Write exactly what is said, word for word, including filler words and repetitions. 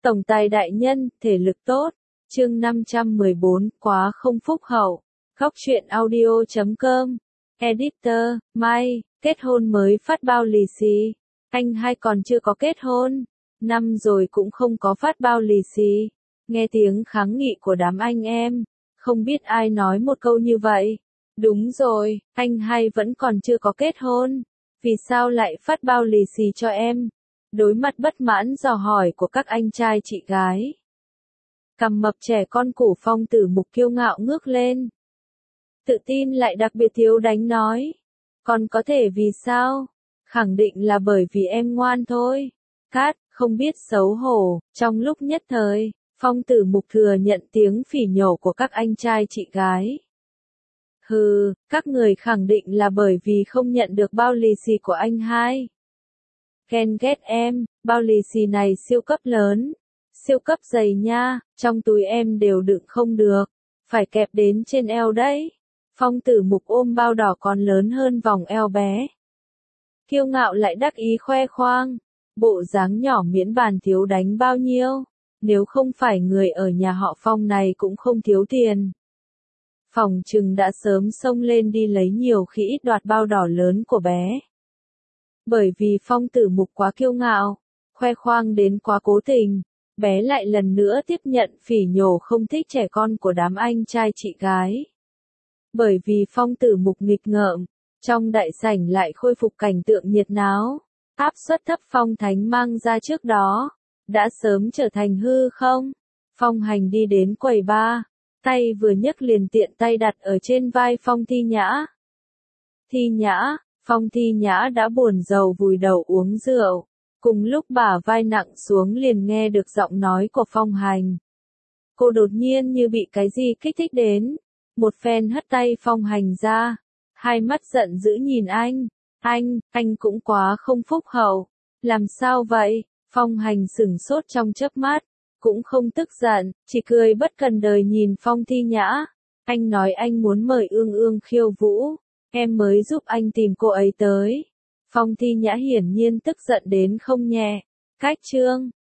Tổng tài đại nhân, thể lực tốt. Chương năm trăm mười bốn, quá không phúc hậu. Góc truyện audio chấm com. Editor, Mai, kết hôn mới phát bao lì xì. Anh hai còn chưa có kết hôn. Năm rồi cũng không có phát bao lì xì. Nghe tiếng kháng nghị của đám anh em. Không biết ai nói một câu như vậy. Đúng rồi, anh hai vẫn còn chưa có kết hôn. Vì sao lại phát bao lì xì cho em? Đối mặt bất mãn dò hỏi của các anh trai chị gái. Cằm mập trẻ con củ Phong Tử Mục kiêu ngạo ngước lên. Tự tin lại đặc biệt thiếu đánh nói. Còn có thể vì sao? Khẳng định là bởi vì em ngoan thôi. Cát, không biết xấu hổ. Trong lúc nhất thời, Phong Tử Mục thừa nhận tiếng phỉ nhổ của các anh trai chị gái. Hừ, các người khẳng định là bởi vì không nhận được bao lì xì của anh hai. Ghen ghét em, bao lì xì này siêu cấp lớn, siêu cấp dày nha, trong túi em đều đựng không được, phải kẹp đến trên eo đấy. Phong Tử Mục ôm bao đỏ còn lớn hơn vòng eo bé. Kiêu ngạo lại đắc ý khoe khoang, bộ dáng nhỏ miễn bàn thiếu đánh bao nhiêu, nếu không phải người ở nhà họ Phong này cũng không thiếu tiền. Phòng trừng đã sớm xông lên đi lấy nhiều khi ít đoạt bao đỏ lớn của bé. Bởi vì Phong Tử Mục quá kiêu ngạo, khoe khoang đến quá cố tình, bé lại lần nữa tiếp nhận phỉ nhổ không thích trẻ con của đám anh trai chị gái. Bởi vì Phong Tử Mục nghịch ngợm, trong đại sảnh lại khôi phục cảnh tượng nhiệt náo, áp suất thấp Phong Thánh mang ra trước đó, đã sớm trở thành hư không. Phong Hành đi đến quầy bar, tay vừa nhấc liền tiện tay đặt ở trên vai Phong Thi Nhã. Thi Nhã, Phong Thi Nhã đã buồn rầu vùi đầu uống rượu, cùng lúc bả vai nặng xuống liền nghe được giọng nói của Phong Hành. Cô đột nhiên như bị cái gì kích thích đến, một phen hất tay Phong Hành ra, hai mắt giận dữ nhìn anh, anh, anh cũng quá không phúc hậu, làm sao vậy? Phong Hành sửng sốt trong chớp mắt, cũng không tức giận, chỉ cười bất cần đời nhìn Phong Thi Nhã, anh nói anh muốn mời Ương Ương khiêu vũ. Em mới giúp anh tìm cô ấy tới. Phong Thi Nhã hiển nhiên tức giận đến không nhẹ. Cách chương